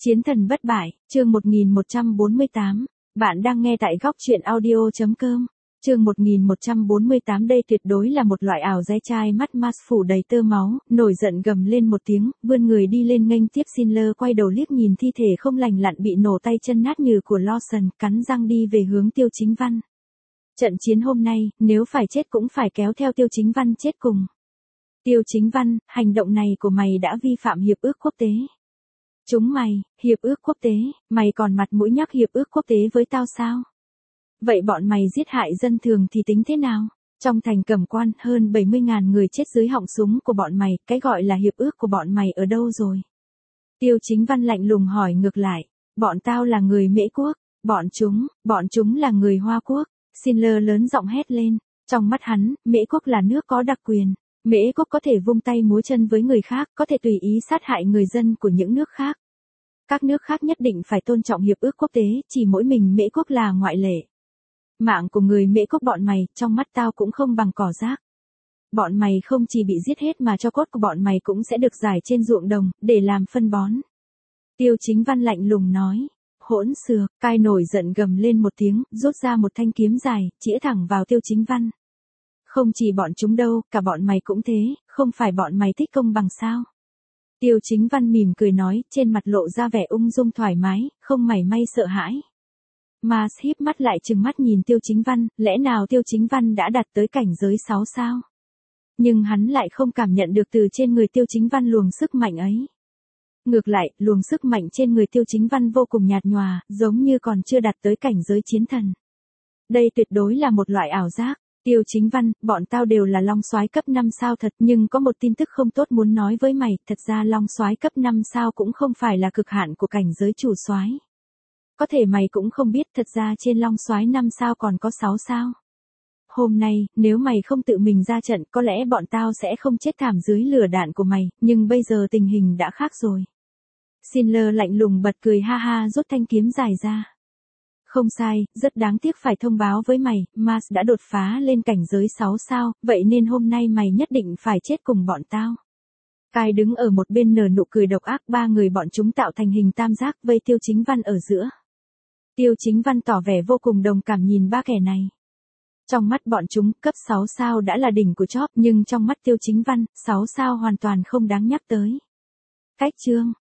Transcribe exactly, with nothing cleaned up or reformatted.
Chiến thần bất bại, chương một nghìn một trăm bốn mươi tám. Bạn đang nghe tại góc truyện audio.com. Chương một nghìn một trăm bốn mươi tám. Đây tuyệt đối là một loại ảo giái trai mắt mas phủ đầy tơ máu, nổi giận gầm lên một tiếng, vươn người đi lên nghênh tiếp. Schindler quay đầu liếc nhìn thi thể không lành lặn bị nổ tay chân nát nhừ của Lawson, cắn răng đi về hướng Tiêu Chính Văn. Trận chiến hôm nay, nếu phải chết cũng phải kéo theo Tiêu Chính Văn chết cùng. Tiêu Chính Văn, hành động này của mày đã vi phạm hiệp ước quốc tế. Chúng mày, hiệp ước quốc tế, mày còn mặt mũi nhắc hiệp ước quốc tế với tao sao? Vậy bọn mày giết hại dân thường thì tính thế nào? Trong thành Cẩm Quan, hơn bảy mươi ngàn người chết dưới họng súng của bọn mày, cái gọi là hiệp ước của bọn mày ở đâu rồi? Tiêu Chính Văn lạnh lùng hỏi ngược lại, bọn tao là người Mễ quốc, bọn chúng, bọn chúng là người Hoa quốc. Schindler lớn giọng hét lên, trong mắt hắn, Mễ quốc là nước có đặc quyền. Mễ quốc có thể vung tay múa chân với người khác, có thể tùy ý sát hại người dân của những nước khác. Các nước khác nhất định phải tôn trọng hiệp ước quốc tế, chỉ mỗi mình Mễ quốc là ngoại lệ. Mạng của người Mễ quốc bọn mày, trong mắt tao cũng không bằng cỏ rác. Bọn mày không chỉ bị giết hết mà cho cốt của bọn mày cũng sẽ được rải trên ruộng đồng, để làm phân bón. Tiêu Chính Văn lạnh lùng nói, hỗn xược, cai nổi giận gầm lên một tiếng, rút ra một thanh kiếm dài, chĩa thẳng vào Tiêu Chính Văn. Không chỉ bọn chúng đâu, cả bọn mày cũng thế, không phải bọn mày thích công bằng sao? Tiêu Chính Văn mỉm cười nói, trên mặt lộ ra vẻ ung dung thoải mái, không mảy may sợ hãi. Mars híp mắt lại trừng mắt nhìn Tiêu Chính Văn, lẽ nào Tiêu Chính Văn đã đạt tới cảnh giới sáu sao? Nhưng hắn lại không cảm nhận được từ trên người Tiêu Chính Văn luồng sức mạnh ấy. Ngược lại, luồng sức mạnh trên người Tiêu Chính Văn vô cùng nhạt nhòa, giống như còn chưa đạt tới cảnh giới chiến thần. Đây tuyệt đối là một loại ảo giác. Tiêu Chính Văn, bọn tao đều là long soái cấp năm sao thật, nhưng có một tin tức không tốt muốn nói với mày, thật ra long soái cấp năm sao cũng không phải là cực hạn của cảnh giới chủ soái. Có thể mày cũng không biết, thật ra trên long soái năm sao còn có sáu sao. Hôm nay, nếu mày không tự mình ra trận, có lẽ bọn tao sẽ không chết thảm dưới lửa đạn của mày, nhưng bây giờ tình hình đã khác rồi. Schindler lạnh lùng bật cười ha ha, rút thanh kiếm dài ra. Không sai, rất đáng tiếc phải thông báo với mày, Mars đã đột phá lên cảnh giới sáu sao, vậy nên hôm nay mày nhất định phải chết cùng bọn tao. Cai đứng ở một bên nở nụ cười độc ác, ba người bọn chúng tạo thành hình tam giác vây Tiêu Chính Văn ở giữa. Tiêu Chính Văn tỏ vẻ vô cùng đồng cảm nhìn ba kẻ này. Trong mắt bọn chúng, cấp sáu sao đã là đỉnh của chóp, nhưng trong mắt Tiêu Chính Văn, sáu sao hoàn toàn không đáng nhắc tới. Cách chương,